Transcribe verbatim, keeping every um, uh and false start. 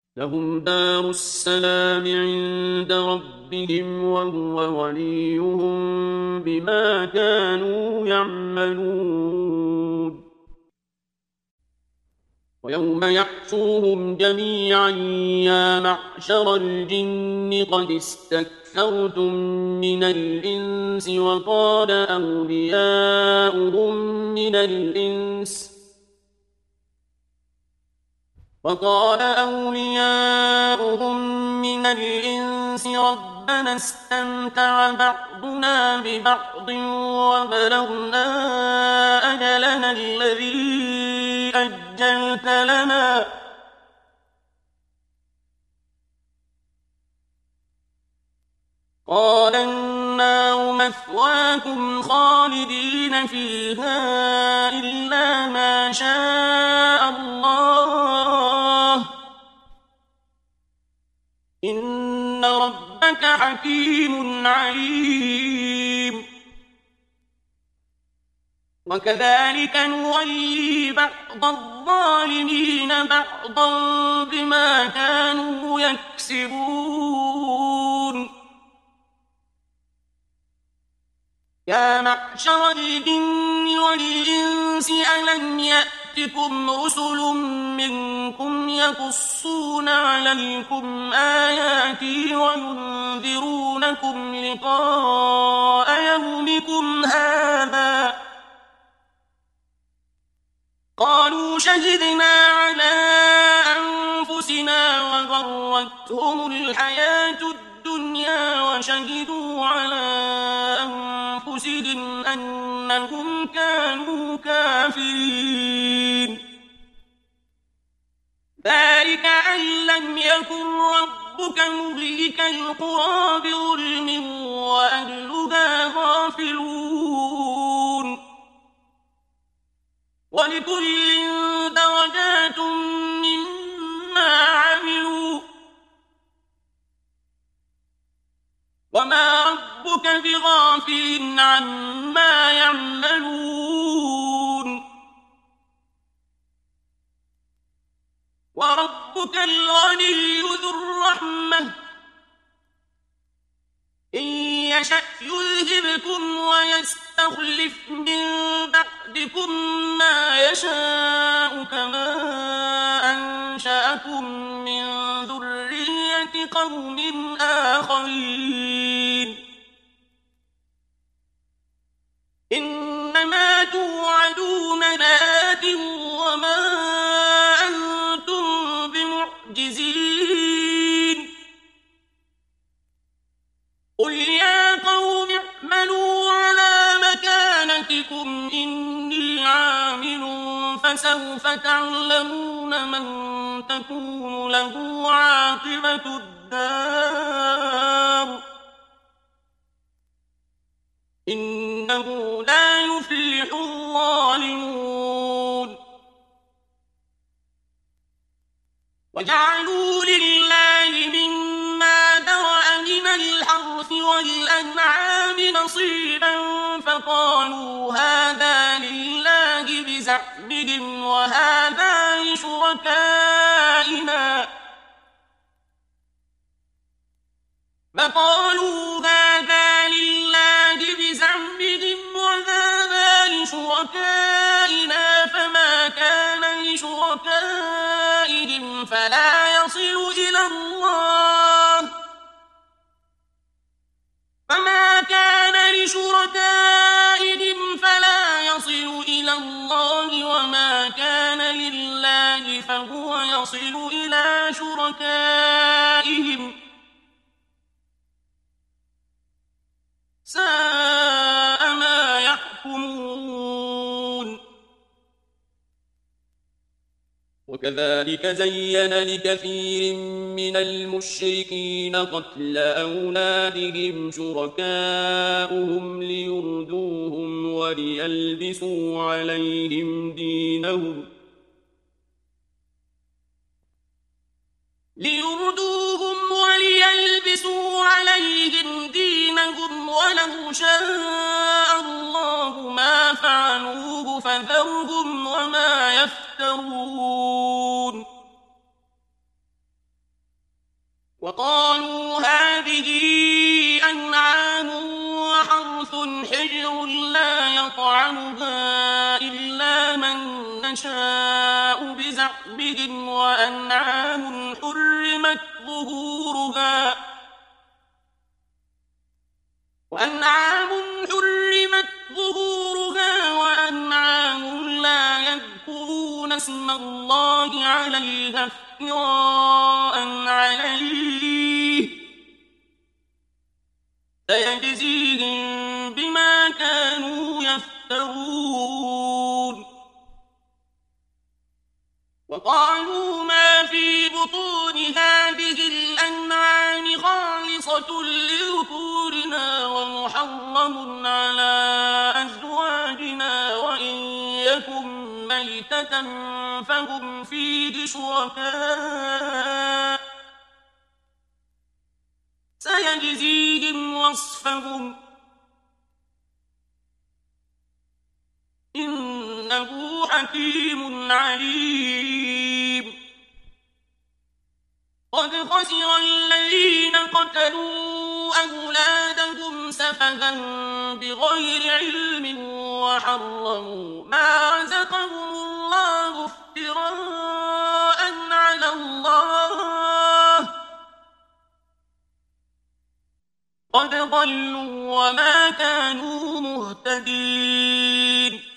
لهم دار السلام عند ربهم وهو وليهم بما كانوا يعملون ويوم يحشرهم جميعا يا معشر الجن قد استكثرتم من الإنس وقال أولياؤهم من الإنس وقال أولياؤهم من الإنس ربنا استمتع بعضنا ببعض وبلغنا أجلنا الذي أجلت لنا قال النار مثواكم خالدين فيها إلا ما شاء الله إن ربك حكيم عليم وكذلك نولي بعض الظالمين بعضا بما كانوا يكسبون يا معشر الجن والإنس ألم يأتكم رسل منكم يقصون عليكم آياتي وينذرونكم لقاء يومكم هذا قالوا شهدنا على أنفسنا وغرتهم الحياة الدنيا وشهدوا على أنفسهم أنهم كانوا كافرين ذلك أن لم يكن ربك مهلك القرى بظلم وأهلها غافلون ولكل درجات مما عملوا وما ربك بغافل عما يعملون وربك الغني ذو الرحمة إن يشأ يذهبكم ويستخلف من بعدكم ما يشاء كما أنشأكم من ذرية قوم آخرين إنما توعدون لآت وما أنتم بمعجزين قل يا قوم اعملوا على مكانتكم إني عامل فسوف تعلمون من تكون له عاقبة الدار إنه لا يفلح الظالمون وجعلوا لله مما ذرأ من الحرث والأنعام نصيبا فقالوا هذا لله بزعمهم وهذا لشركائنا فقالوا هذا لله بزعمهم وهذا لشركائنا فما كان لشركائهم فلا يصل إلى الله فما كان لشركائهم فلا يصل إلى الله وما كان لله فهو يصل إلى شركائهم ساء ما يحكمون وكذلك زين لكثير من المشركين قتل أولادهم شركاؤهم ليردوهم وليلبسوا عليهم دينهم ليردوهم وليلبسوا عليهم دينهم ولو شاء الله ما فعلوه فذرهم وما يفترون وقالوا هذه أنعام وحرث حجر لا يطعمها إلا من نشاء بزعمهم وأنعام حرمت ظهورها وأنعام حرمت ظهورها وأنعام لا يذكرون اسم الله عليها افتراء عليه سيجزيهم بما كانوا يفترون. وقالوا ما في بطون هذه الأنعام خالصة لذكورنا ومحرم على أزواجنا وإن يكن ميتة فهم فيه شركاء سيجزيهم وصفهم إنه حكيم عليم. قد خسر الذين قتلوا أولادهم سفها بغير علم وحرموا ما رزقهم الله افتراء على الله قد ضلوا وما كانوا مهتدين.